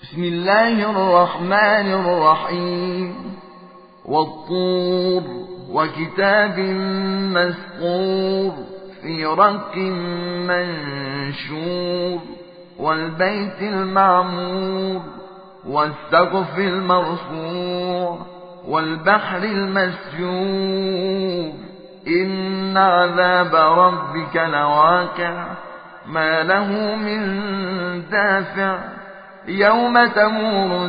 بسم الله الرحمن الرحيم والطور وكتاب مسطور في رق منشور والبيت المعمور والسقف المرفوع والبحر المسجور إن عذاب ربك لواقع ما له من دافع يوم تمور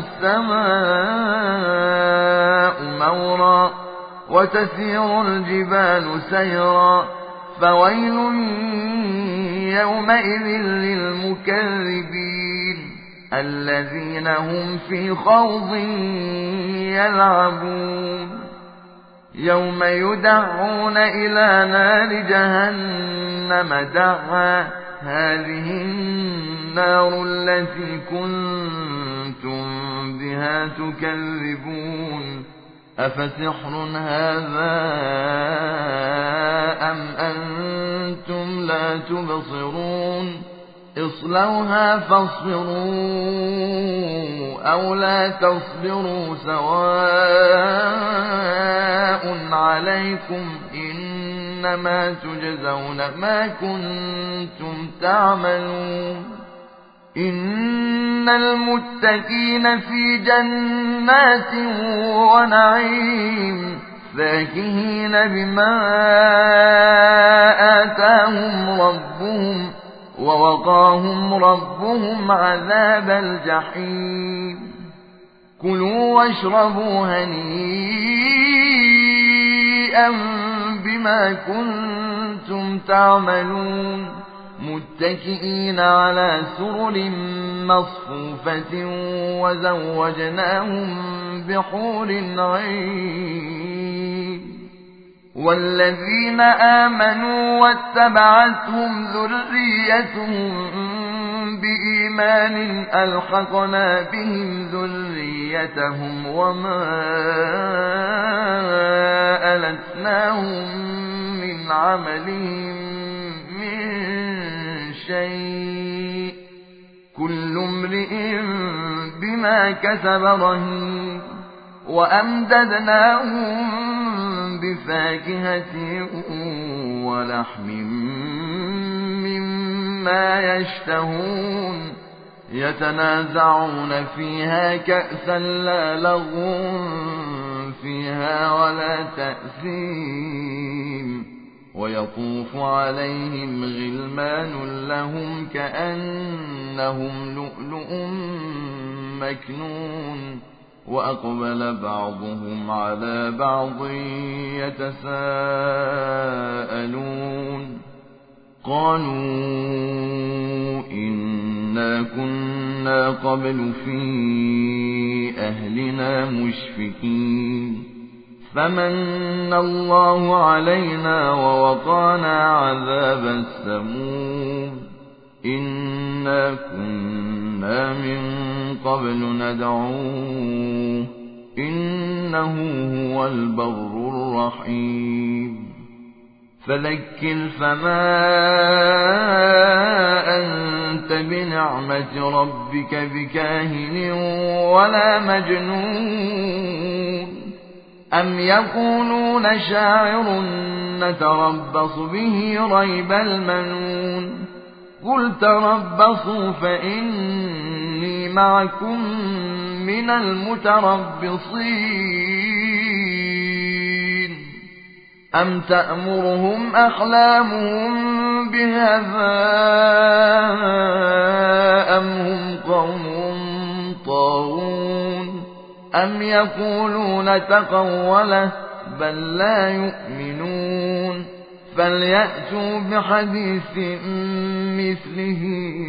السماء مورا وتسير الجبال سيرا فويل يومئذ للمكذبين الذين هم في خوض يلعبون يوم يدعون إلى نار جهنم دعا هذه النار التي كنتم بها تكذبون أفسحر هذا أم أنتم لا تبصرون اصلوها فاصبروا أو لا تصبروا سواء عليكم إنما تجزون ما كنتم تعملون إن المتقين في جنات ونعيم فاكهين بما آتاهم ربهم ووقاهم ربهم عذاب الجحيم كلوا واشربوا هنيئا بما كنتم تعملون متكئين على سرر مصفوفة وزوجناهم بحور عين والذين آمنوا واتبعتهم ذريتهم بإيمان ألحقنا بهم ذريتهم وما ألتناهم من عملهم من شيء كل امرئ بما كسب رهين وأمددناهم بفاكهة ولحم مما يشتهون يتنازعون فيها كأسا لا لغو فيها ولا تأثيم ويطوف عليهم غلمان لهم كأنهم لؤلؤ مكنون وأقبل بعضهم على بعض يتساءلون قالوا إنا كنا قبل في أهلنا مشفقين فمن الله علينا ووقانا عذاب السموم إنا كنا من قبل ندعوه إنه هو البر الرحيم فذكر فما أنت بنعمة ربك بكاهن ولا مجنون أم يقولون شاعر نتربص به ريب المنون قل تربصوا فإني معكم من المتربصين أم تأمرهم أحلامهم بهذا أم هم قوم طاغون أم يقولون تقوله بل لا يؤمنون فليأتوا بحديث مثله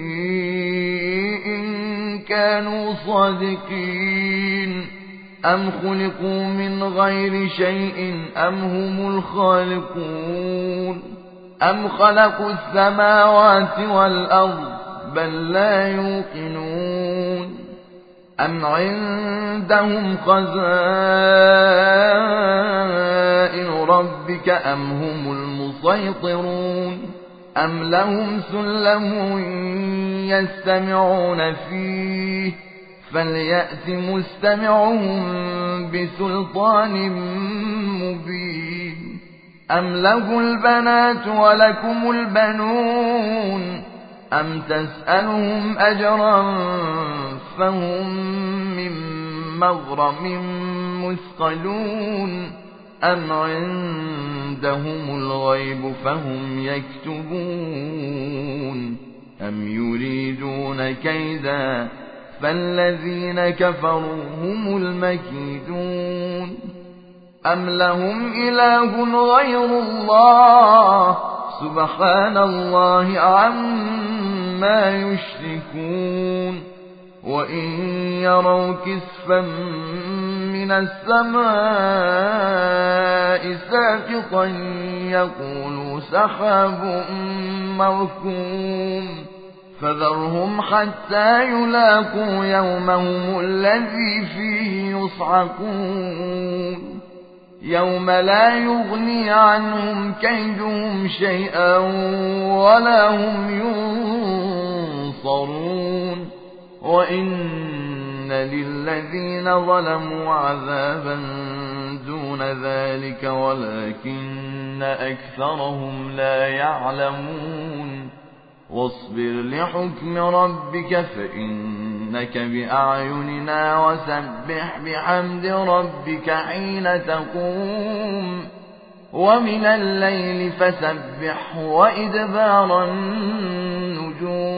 إن كانوا صادقين أم خلقوا من غير شيء أم هم الخالقون أم خلقوا السماوات والأرض بل لا يوقنون أم عندهم خزائن ربك أم هم المسيطرون أم لهم سلم يستمعون فيه فليأت مستمعهم بسلطان مبين أم له البنات ولكم البنون أم تسألهم أجرا فهم من مغرم مثقلون أم عندهم الغيب فهم يكتبون أم يريدون كيدا فالذين كفروا هم المكيدون أم لهم إله غير الله سبحان الله عما يشركون وإن يروا كسفا من السماء ساقطا يقولوا سحاب مركوم فذرهم حتى يلاقوا يومهم الذي فيه يصعقون يوم لا يغني عنهم كيدهم شيئا ولا هم ينصرون وإن للذين ظلموا عذابا دون ذلك ولكن أكثرهم لا يعلمون واصبر لحكم ربك فإنك بأعيننا وسبح بحمد ربك حين تقوم ومن الليل فسبح وإدبار النجوم